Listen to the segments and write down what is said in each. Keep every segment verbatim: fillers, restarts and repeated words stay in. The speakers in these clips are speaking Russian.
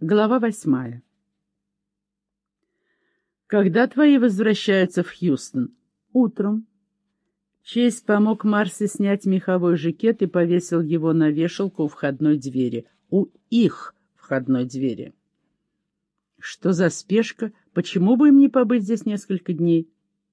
Глава восьмая. Когда твои возвращаются в Хьюстон? Утром. Чейз помог Марси снять меховой жакет и повесил его на вешалку у входной двери. У их входной двери. Что за спешка? Почему бы им не побыть здесь несколько дней?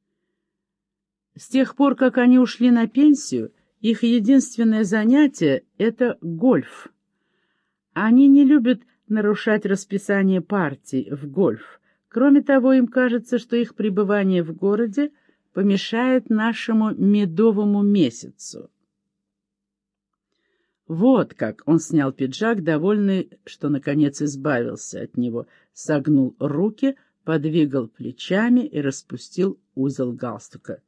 С тех пор, как они ушли на пенсию, их единственное занятие — это гольф. Они не любят нарушать расписание партий в гольф. Кроме того, им кажется, что их пребывание в городе помешает нашему медовому месяцу. Вот как он снял пиджак, довольный, что наконец избавился от него, согнул руки, подвигал плечами и распустил узел галстука.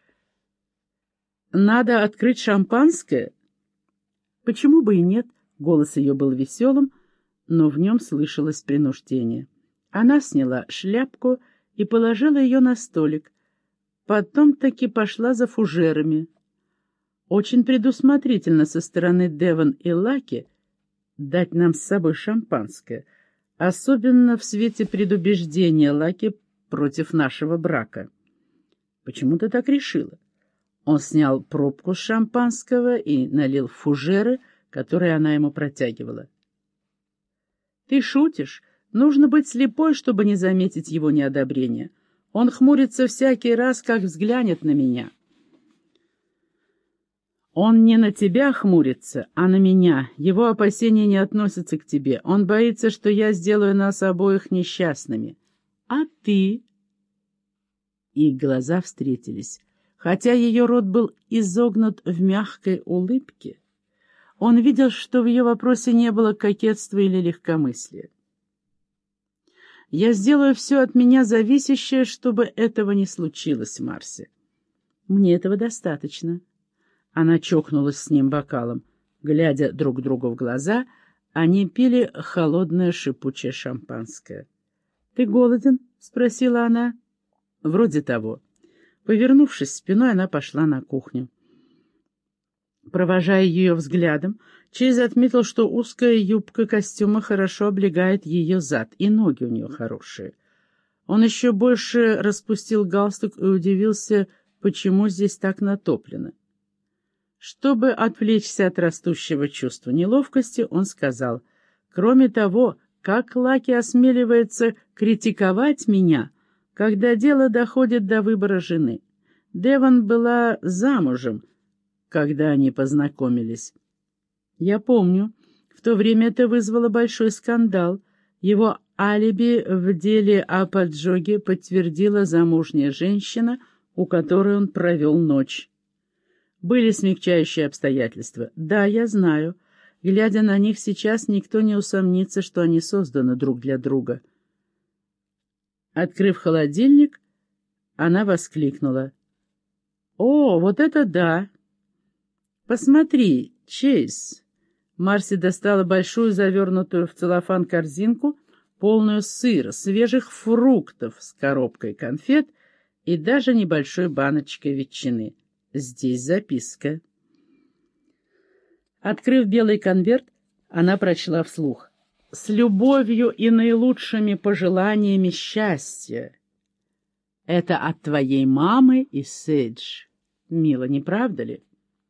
«Надо открыть шампанское?» «Почему бы и нет?» Голос ее был веселым, но в нем слышалось принуждение. Она сняла шляпку и положила ее на столик. Потом таки пошла за фужерами. Очень предусмотрительно со стороны Девон и Лаки дать нам с собой шампанское, особенно в свете предубеждения Лаки против нашего брака. Почему ты так решила? Он снял пробку с шампанского и налил в фужеры, которые она ему протягивала. «Ты шутишь? Нужно быть слепой, чтобы не заметить его неодобрения. Он хмурится всякий раз, как взглянет на меня». «Он не на тебя хмурится, а на меня. Его опасения не относятся к тебе. Он боится, что я сделаю нас обоих несчастными. А ты?» Их глаза встретились. Хотя ее рот был изогнут в мягкой улыбке, он видел, что в ее вопросе не было кокетства или легкомыслия. «Я сделаю все от меня зависящее, чтобы этого не случилось, Марси. Мне этого достаточно». Она чокнулась с ним бокалом. Глядя друг другу в глаза, они пили холодное шипучее шампанское. «Ты голоден?» — спросила она. «Вроде того». Повернувшись спиной, она пошла на кухню. Провожая ее взглядом, Чейз отметил, что узкая юбка костюма хорошо облегает ее зад, и ноги у нее хорошие. Он еще больше распустил галстук и удивился, почему здесь так натоплено. Чтобы отвлечься от растущего чувства неловкости, он сказал: «Кроме того, как Лаки осмеливается критиковать меня, когда дело доходит до выбора жены. Девон была замужем, когда они познакомились. Я помню, в то время это вызвало большой скандал. Его алиби в деле о поджоге подтвердила замужняя женщина, у которой он провел ночь. Были смягчающие обстоятельства. Да, я знаю. Глядя на них сейчас, никто не усомнится, что они созданы друг для друга». Открыв холодильник, она воскликнула: «О, вот это да! Посмотри, Чейз!» Марси достала большую завернутую в целлофан корзинку, полную сыра, свежих фруктов с коробкой конфет и даже небольшой баночкой ветчины. Здесь записка. Открыв белый конверт, она прочла вслух: «С любовью и наилучшими пожеланиями счастья. Это от твоей мамы и Сейдж. Мило, не правда ли?»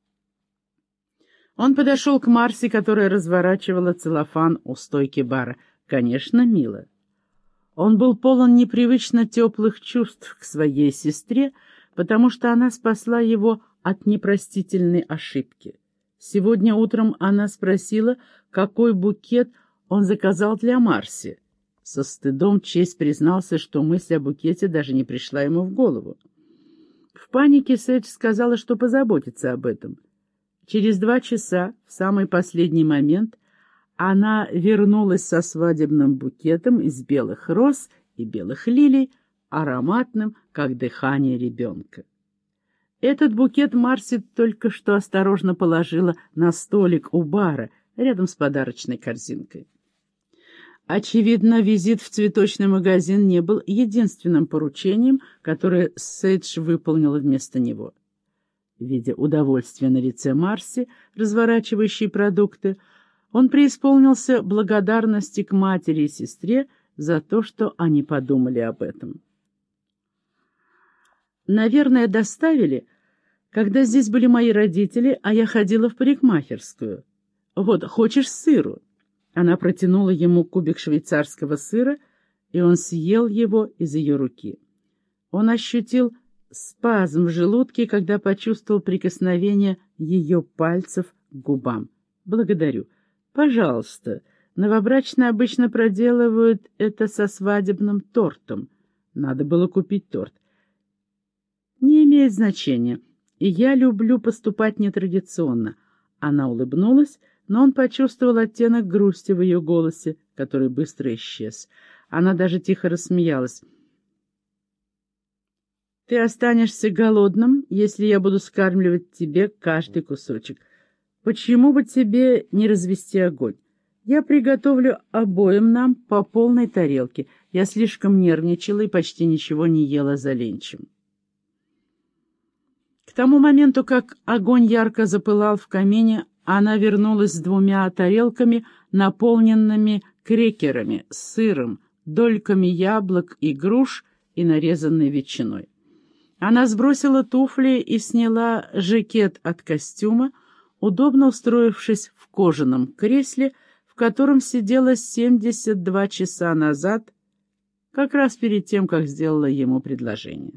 Он подошел к Марси, которая разворачивала целлофан у стойки бара. Конечно, мило. Он был полон непривычно теплых чувств к своей сестре, потому что она спасла его от непростительной ошибки. Сегодня утром она спросила, какой букет он заказал для Марси. Со стыдом Чейз признался, что мысль о букете даже не пришла ему в голову. В панике Сэдж сказала, что позаботится об этом. Через два часа, в самый последний момент, она вернулась со свадебным букетом из белых роз и белых лилий, ароматным, как дыхание ребенка. Этот букет Марси только что осторожно положила на столик у бара, рядом с подарочной корзинкой. Очевидно, визит в цветочный магазин не был единственным поручением, которое Сейдж выполнила вместо него. Видя удовольствие на лице Марси, разворачивающей продукты, Он преисполнился благодарности к матери и сестре за то, что они подумали об этом. Наверное, доставили, когда здесь были мои родители, а я ходила в парикмахерскую. Вот, хочешь сыру?» Она протянула ему кубик швейцарского сыра, и он съел его из ее руки. Он ощутил спазм в желудке, когда почувствовал прикосновение ее пальцев к губам. «Благодарю. Пожалуйста. Новобрачные обычно проделывают это со свадебным тортом. Надо было купить торт. Не имеет значения. И я люблю поступать нетрадиционно». Она улыбнулась, но он почувствовал оттенок грусти в ее голосе, который быстро исчез. Она даже тихо рассмеялась. «Ты останешься голодным, если я буду скармливать тебе каждый кусочек. Почему бы тебе не развести огонь? Я приготовлю обоим нам по полной тарелке. Я слишком нервничала и почти ничего не ела за ленчем». К тому моменту, как огонь ярко запылал в камине, она вернулась с двумя тарелками, наполненными крекерами, сыром, дольками яблок и груш и нарезанной ветчиной. Она сбросила туфли и сняла жакет от костюма, удобно устроившись в кожаном кресле, в котором сидела семьдесят два часа назад, как раз перед тем, как сделала ему предложение.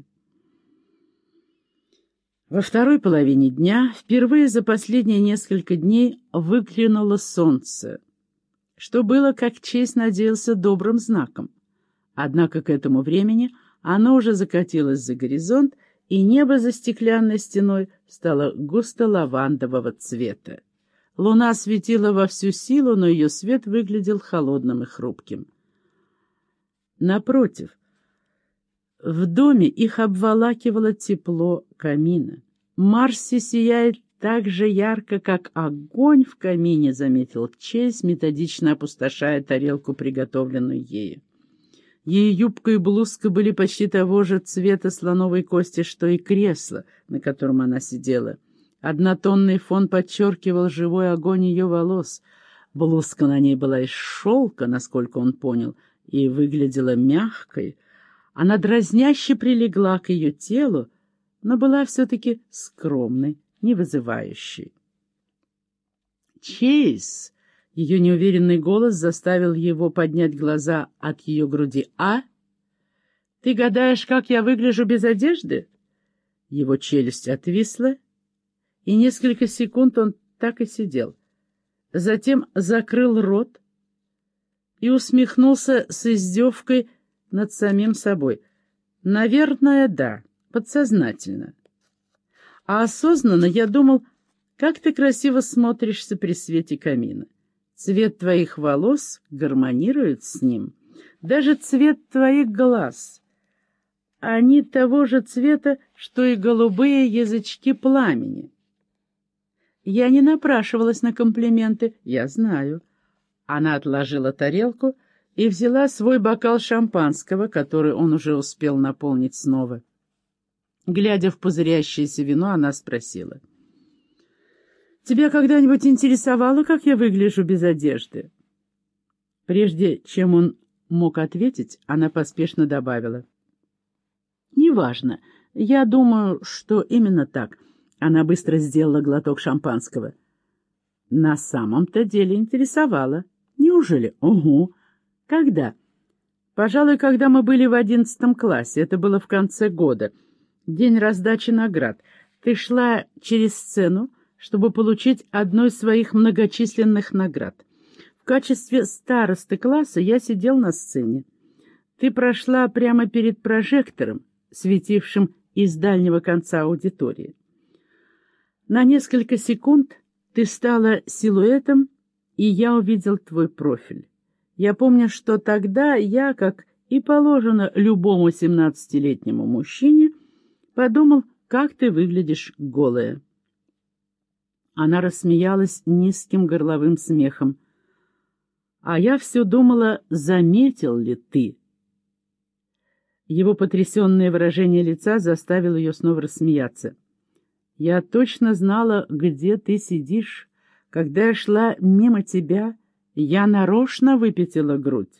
Во второй половине дня, впервые за последние несколько дней, выглянуло солнце, что было, как Чейз надеялся, добрым знаком. Однако к этому времени оно уже закатилось за горизонт, и небо за стеклянной стеной стало густо-лавандового цвета. Луна светила во всю силу, но ее свет выглядел холодным и хрупким. Напротив, в доме их обволакивало тепло камина. Марси сияет так же ярко, как огонь в камине, заметил Чейз, методично опустошая тарелку, приготовленную ею. Ее юбка и блузка были почти того же цвета слоновой кости, что и кресло, на котором она сидела. Однотонный фон подчеркивал живой огонь ее волос. Блузка на ней была из шелка, насколько он понял, и выглядела мягкой. Она дразняще прилегла к ее телу, но была все-таки скромной, не вызывающей. «Чейз!» — ее неуверенный голос заставил его поднять глаза от ее груди. «А? Ты гадаешь, как я выгляжу без одежды?» Его челюсть отвисла, и несколько секунд он так и сидел. Затем закрыл рот и усмехнулся с издевкой над самим собой. «Наверное, да, подсознательно. А осознанно я думал, как ты красиво смотришься при свете камина. Цвет твоих волос гармонирует с ним. Даже цвет твоих глаз. Они того же цвета, что и голубые язычки пламени. Я не напрашивалась на комплименты, я знаю». Она отложила тарелку и взяла свой бокал шампанского, который он уже успел наполнить снова. Глядя в пузырящееся вино, она спросила: «Тебя когда-нибудь интересовало, как я выгляжу без одежды?» Прежде чем он мог ответить, она поспешно добавила: «Неважно. Я думаю, что именно так». Она быстро сделала глоток шампанского. «На самом-то деле интересовало. Неужели?» «Угу. Когда?» «Пожалуй, когда мы были в одиннадцатом классе. Это было в конце года. День раздачи наград. Ты шла через сцену, чтобы получить одну из своих многочисленных наград. В качестве старосты класса я сидел на сцене. Ты прошла прямо перед прожектором, светившим из дальнего конца аудитории. На несколько секунд ты стала силуэтом, и я увидел твой профиль. Я помню, что тогда я, как и положено любому семнадцатилетнему мужчине, подумал, как ты выглядишь голая». Она рассмеялась низким горловым смехом. «А я все думала, заметил ли ты?» Его потрясенное выражение лица заставило ее снова рассмеяться. «Я точно знала, где ты сидишь, Когда я шла мимо тебя, я нарочно выпятила грудь.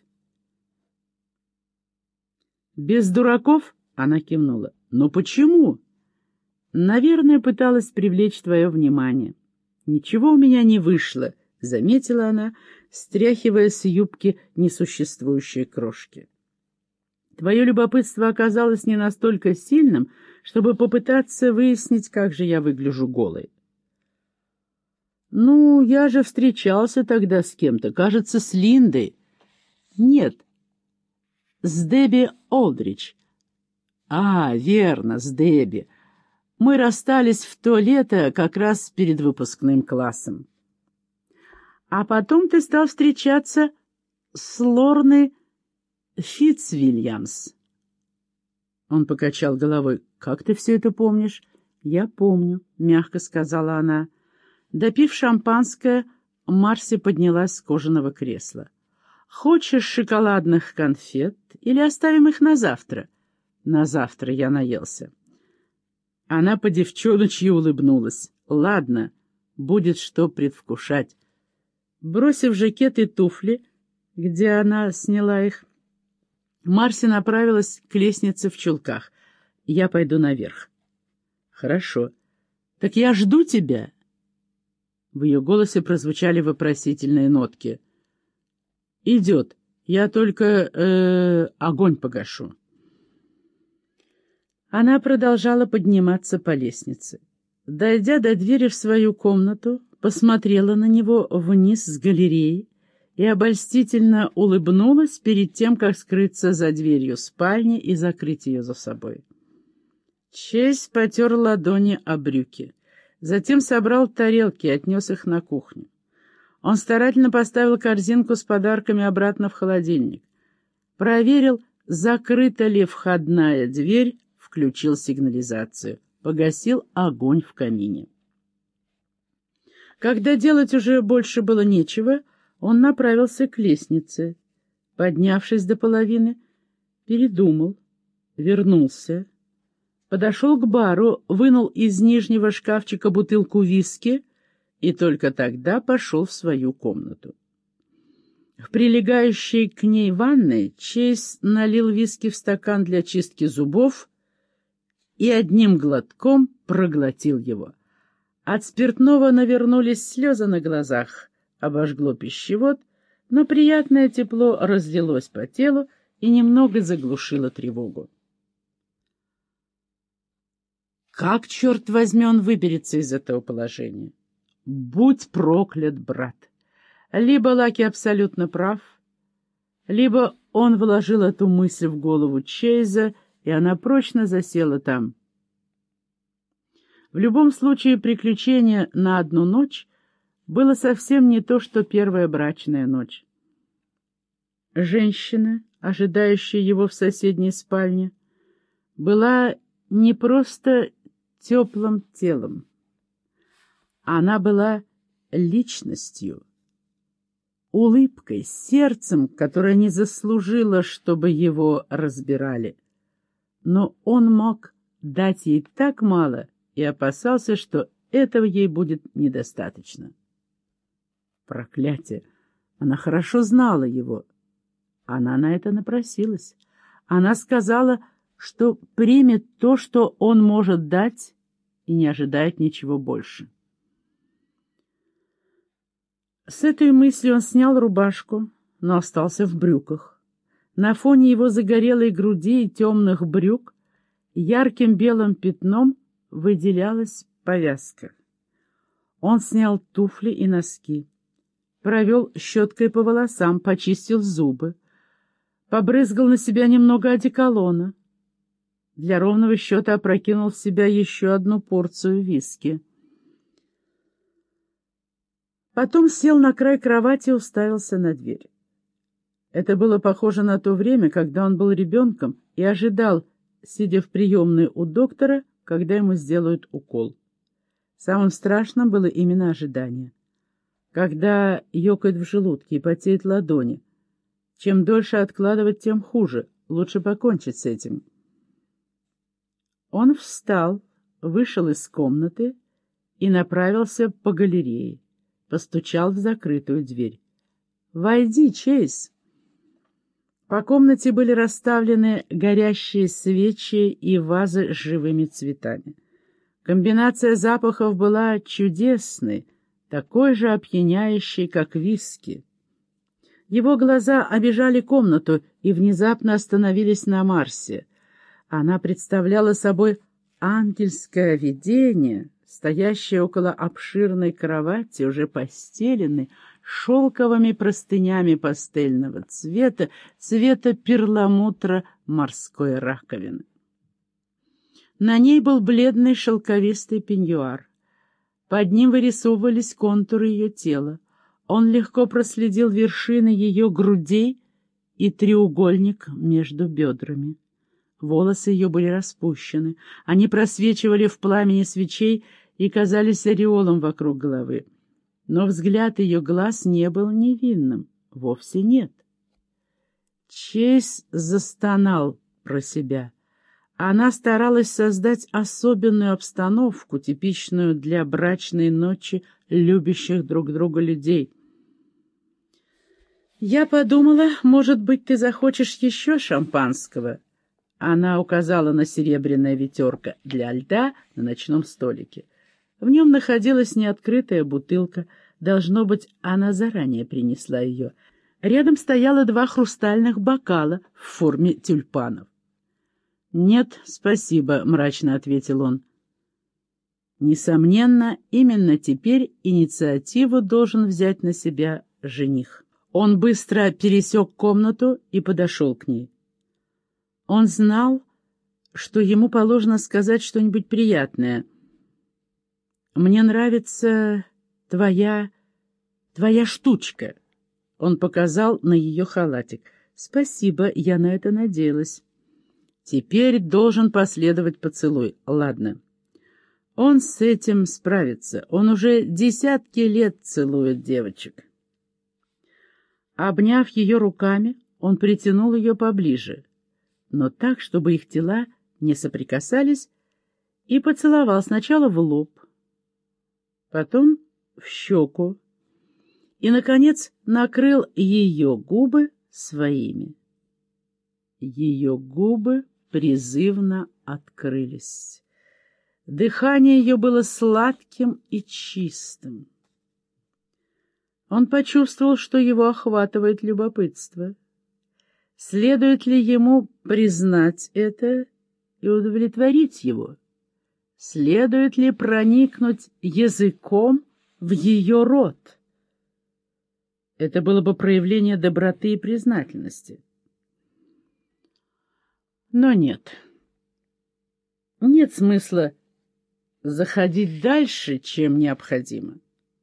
«Без дураков?» — она кивнула. «Но почему?» «Наверное, пыталась привлечь твое внимание». «Ничего у меня не вышло», — заметила она, стряхивая с юбки несуществующие крошки. «Твое любопытство оказалось не настолько сильным, чтобы попытаться выяснить, как же я выгляжу голой». «Ну, я же встречался тогда с кем-то, кажется, с Линдой». «Нет, с Дебби Олдридж». «А, верно, с Дебби. Мы расстались в то лето как раз перед выпускным классом. А потом ты стал встречаться с Лорной Фитцвильямс». Он покачал головой. «Как ты все это помнишь?» «Я помню», — мягко сказала она. Допив шампанское, Марси поднялась с кожаного кресла. «Хочешь шоколадных конфет или оставим их на завтра?» «На завтра я наелся». Она по девчоночьи улыбнулась. «Ладно, будет что предвкушать». Бросив жакет и туфли, где она сняла их, Марси направилась к лестнице в чулках. «Я пойду наверх». «Хорошо. Так я жду тебя». В ее голосе прозвучали вопросительные нотки. «Идет. Я только э, огонь погашу». Она продолжала подниматься по лестнице. Дойдя до двери в свою комнату, посмотрела на него вниз с галереи и обольстительно улыбнулась перед тем, как скрыться за дверью спальни и закрыть ее за собой. Чейз потер ладони о брюки. Затем собрал тарелки и отнес их на кухню. Он старательно поставил корзинку с подарками обратно в холодильник. Проверил, закрыта ли входная дверь, включил сигнализацию, погасил огонь в камине. Когда делать уже больше было нечего, он направился к лестнице. Поднявшись до половины, передумал, вернулся. Подошел к бару, вынул из нижнего шкафчика бутылку виски и только тогда пошел в свою комнату. В прилегающей к ней ванной Чейз налил виски в стакан для чистки зубов и одним глотком проглотил его. От спиртного навернулись слезы на глазах, обожгло пищевод, но приятное тепло разлилось по телу и немного заглушило тревогу. Как, черт возьми, он выберется из этого положения? Будь проклят, брат! Либо Лаки абсолютно прав, либо он вложил эту мысль в голову Чейза, и она прочно засела там. В любом случае, приключение на одну ночь было совсем не то, что первая брачная ночь. Женщина, ожидающая его в соседней спальне, была не просто теплым телом. Она была личностью, улыбкой, сердцем, которое не заслужило, чтобы его разбирали. Но он мог дать ей так мало и опасался, что этого ей будет недостаточно. Проклятие! Она хорошо знала его. Она на это напросилась. Она сказала, что примет то, что он может дать, и не ожидает ничего больше. С этой мыслью он снял рубашку, но остался в брюках. На фоне его загорелой груди и темных брюк ярким белым пятном выделялась повязка. Он снял туфли и носки, провел щеткой по волосам, почистил зубы, побрызгал на себя немного одеколона. Для ровного счета опрокинул в себя еще одну порцию виски. Потом сел на край кровати и уставился на дверь. Это было похоже на то время, когда он был ребенком и ожидал, сидя в приемной у доктора, когда ему сделают укол. Самым страшным было именно ожидание. Когда ёкает в желудке и потеют ладони. Чем дольше откладывать, тем хуже. Лучше покончить с этим. Он встал, вышел из комнаты и направился по галерее. постучал в закрытую дверь. «Войди, Чейз!» По комнате были расставлены горящие свечи и вазы с живыми цветами. Комбинация запахов была чудесной, такой же опьяняющей, как виски. Его глаза обежали комнату и внезапно остановились на Марсе. Она представляла собой ангельское видение, стоящее около обширной кровати, уже постеленной, шелковыми простынями пастельного цвета, цвета перламутра морской раковины. На ней был бледный шелковистый пеньюар. Под ним вырисовывались контуры ее тела. Он легко проследил вершины ее грудей и треугольник между бедрами. Волосы ее были распущены. Они просвечивали в пламени свечей и казались ореолом вокруг головы. Но взгляд ее глаз не был невинным. Вовсе нет. Чейз застонал про себя. Она старалась создать особенную обстановку, типичную для брачной ночи любящих друг друга людей. «Я подумала, может быть, ты захочешь еще шампанского?» Она указала на серебряное ведерко для льда на ночном столике. В нем находилась неоткрытая бутылка. Должно быть, она заранее принесла ее. Рядом стояло два хрустальных бокала в форме тюльпанов. «Нет, спасибо», — мрачно ответил он. Несомненно, именно теперь инициативу должен взять на себя жених. Он быстро пересек комнату и подошел к ней. Он знал, что ему положено сказать что-нибудь приятное. «Мне нравится твоя... твоя штучка». Он показал на ее халатик. «Спасибо, я на это надеялась». Теперь должен последовать поцелуй. Ладно. Он с этим справится. Он уже десятки лет целует девочек. Обняв ее руками, он притянул ее поближе, но так, чтобы их тела не соприкасались, и поцеловал сначала в лоб, потом в щеку и, наконец, накрыл ее губы своими. Ее губы призывно открылись. Дыхание ее было сладким и чистым. Он почувствовал, что его охватывает любопытство. Следует ли ему признать это и удовлетворить его? Следует ли проникнуть языком в ее рот? Это было бы проявление доброты и признательности. Но нет. Нет смысла заходить дальше, чем необходимо.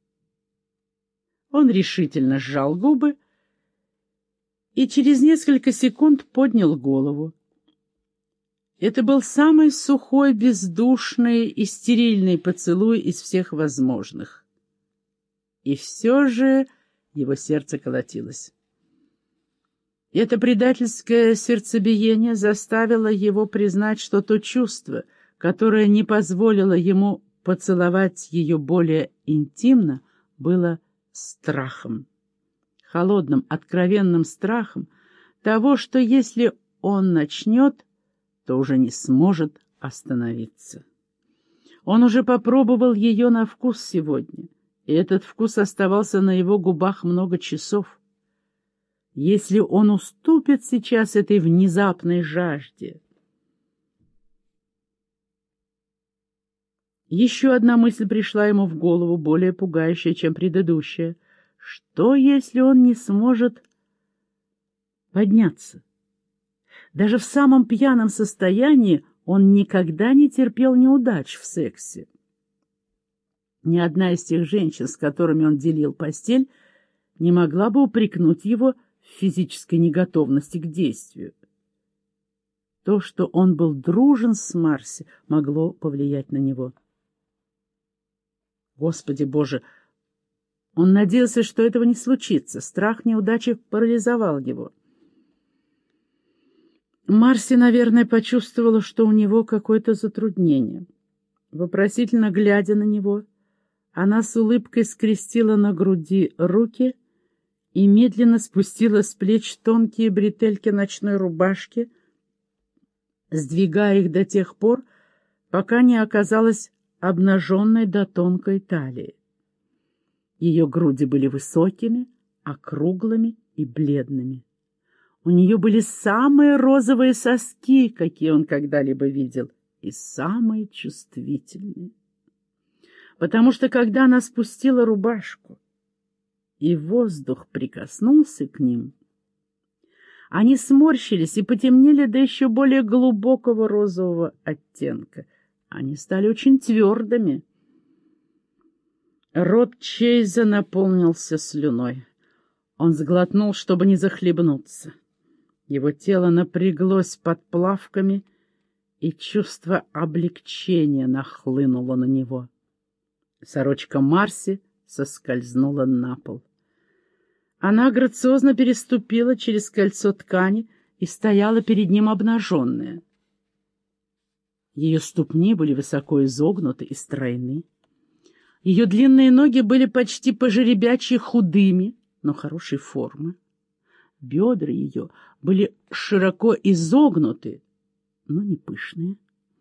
Он решительно сжал губы и через несколько секунд поднял голову. Это был самый сухой, бездушный и стерильный поцелуй из всех возможных. И все же его сердце колотилось. Это предательское сердцебиение заставило его признать, что то чувство, которое не позволило ему поцеловать ее более интимно, было страхом. Холодным, откровенным страхом того, что если он начнет, то уже не сможет остановиться. Он уже попробовал ее на вкус сегодня, и этот вкус оставался на его губах много часов. Если он уступит сейчас этой внезапной жажде... Еще одна мысль пришла ему в голову, более пугающая, чем предыдущая. Что, если он не сможет подняться? Даже в самом пьяном состоянии он никогда не терпел неудач в сексе. Ни одна из тех женщин, с которыми он делил постель, не могла бы упрекнуть его в физической неготовности к действию. То, что он был дружен с Марси, могло повлиять на него. Господи Боже! Он надеялся, что этого не случится. Страх неудачи парализовал его. Марси, наверное, почувствовала, что у него какое-то затруднение. Вопросительно глядя на него, Она с улыбкой скрестила на груди руки и медленно спустила с плеч тонкие бретельки ночной рубашки, сдвигая их до тех пор, пока не оказалась обнаженной до тонкой талии. Ее груди были высокими, округлыми и бледными. У нее были самые розовые соски, какие он когда-либо видел, и самые чувствительные. Потому что, когда она спустила рубашку, и воздух прикоснулся к ним, они сморщились и потемнели до еще более глубокого розового оттенка. Они стали очень твердыми. Рот Чейза наполнился слюной. Он сглотнул, чтобы не захлебнуться. Его тело напряглось под плавками, и чувство облегчения нахлынуло на него. Сорочка Марси соскользнула на пол. Она грациозно переступила через кольцо ткани и стояла перед ним обнаженная. Ее ступни были высоко изогнуты и стройны. Ее длинные ноги были почти по-жеребячьи худыми, но хорошей формы. Бедра ее были широко изогнуты, но не пышные.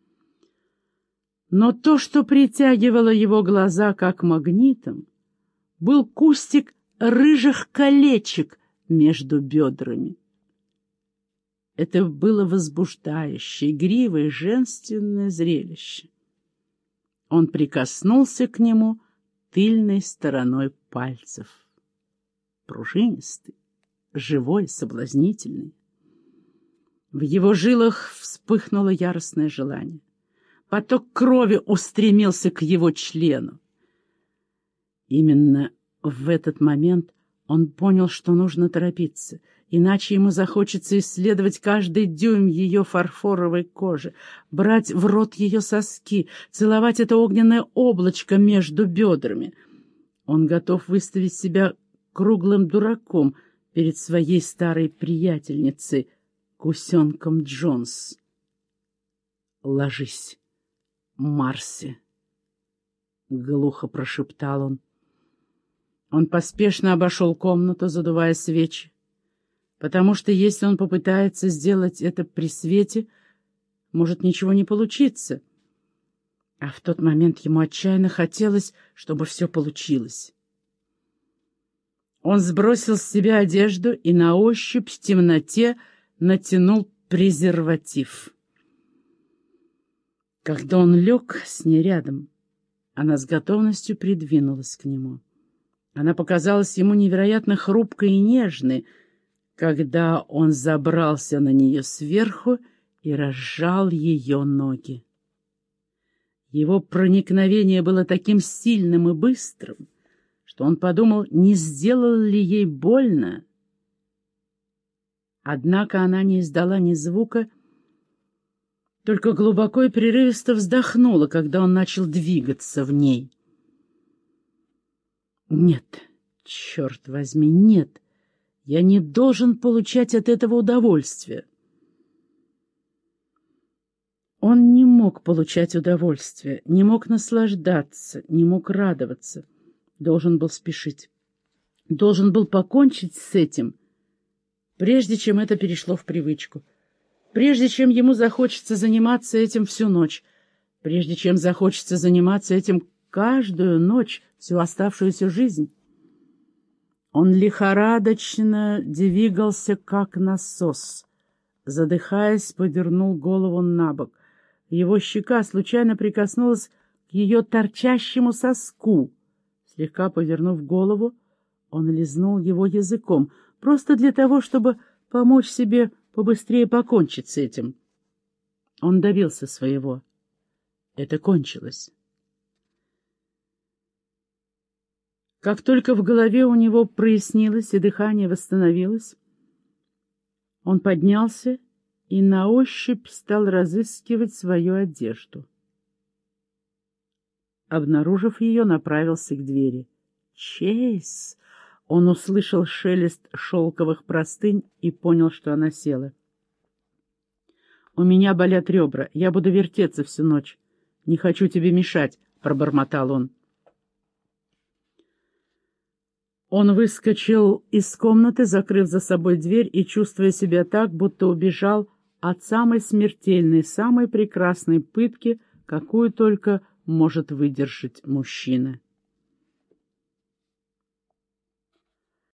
Но то, что притягивало его глаза как магнитом, был кустик рыжих колечек между бедрами. Это было возбуждающее, игривое, женственное зрелище. Он прикоснулся к нему тыльной стороной пальцев. Пружинистый, живой, соблазнительный. В его жилах вспыхнуло яростное желание. Поток крови устремился к его члену. Именно в этот момент он понял, что нужно торопиться, иначе ему захочется исследовать каждый дюйм ее фарфоровой кожи, брать в рот ее соски, целовать это огненное облачко между бедрами. Он готов выставить себя круглым дураком перед своей старой приятельницей, гусенком Джонс. «Ложись, Марси», — глухо прошептал он. Он поспешно обошел комнату, задувая свечи, потому что если он попытается сделать это при свете, может ничего не получиться. А в тот момент ему отчаянно хотелось, чтобы все получилось. Он сбросил с себя одежду и на ощупь в темноте натянул презерватив. Когда он лег с ней рядом, она с готовностью придвинулась к нему. Она показалась ему невероятно хрупкой и нежной, когда он забрался на нее сверху и разжал ее ноги. Его проникновение было таким сильным и быстрым, что он подумал, не сделал ли ей больно. Однако она не издала ни звука, только глубоко и прерывисто вздохнула, когда он начал двигаться в ней. «Нет, черт возьми, нет, я не должен получать от этого удовольствия». Он не мог получать удовольствие, не мог наслаждаться, не мог радоваться, должен был спешить, должен был покончить с этим, прежде чем это перешло в привычку, прежде чем ему захочется заниматься этим всю ночь, прежде чем захочется заниматься этим каждую ночь всю оставшуюся жизнь. Он лихорадочно двигался, как насос. Задыхаясь, повернул голову на бок. Его щека случайно прикоснулась к ее торчащему соску. Слегка повернув голову, он лизнул его языком, просто для того, чтобы помочь себе побыстрее покончить с этим. Он добился своего. Это кончилось. Как только в голове у него прояснилось и дыхание восстановилось, он поднялся и на ощупь стал разыскивать свою одежду. Обнаружив ее, направился к двери. «Чейз!» Он услышал шелест шелковых простынь и понял, что она села. «У меня болят ребра. Я буду вертеться всю ночь. Не хочу тебе мешать», — пробормотал он. Он выскочил из комнаты, закрыв за собой дверь и чувствуя себя так, будто убежал от самой смертельной, самой прекрасной пытки, какую только может выдержать мужчина.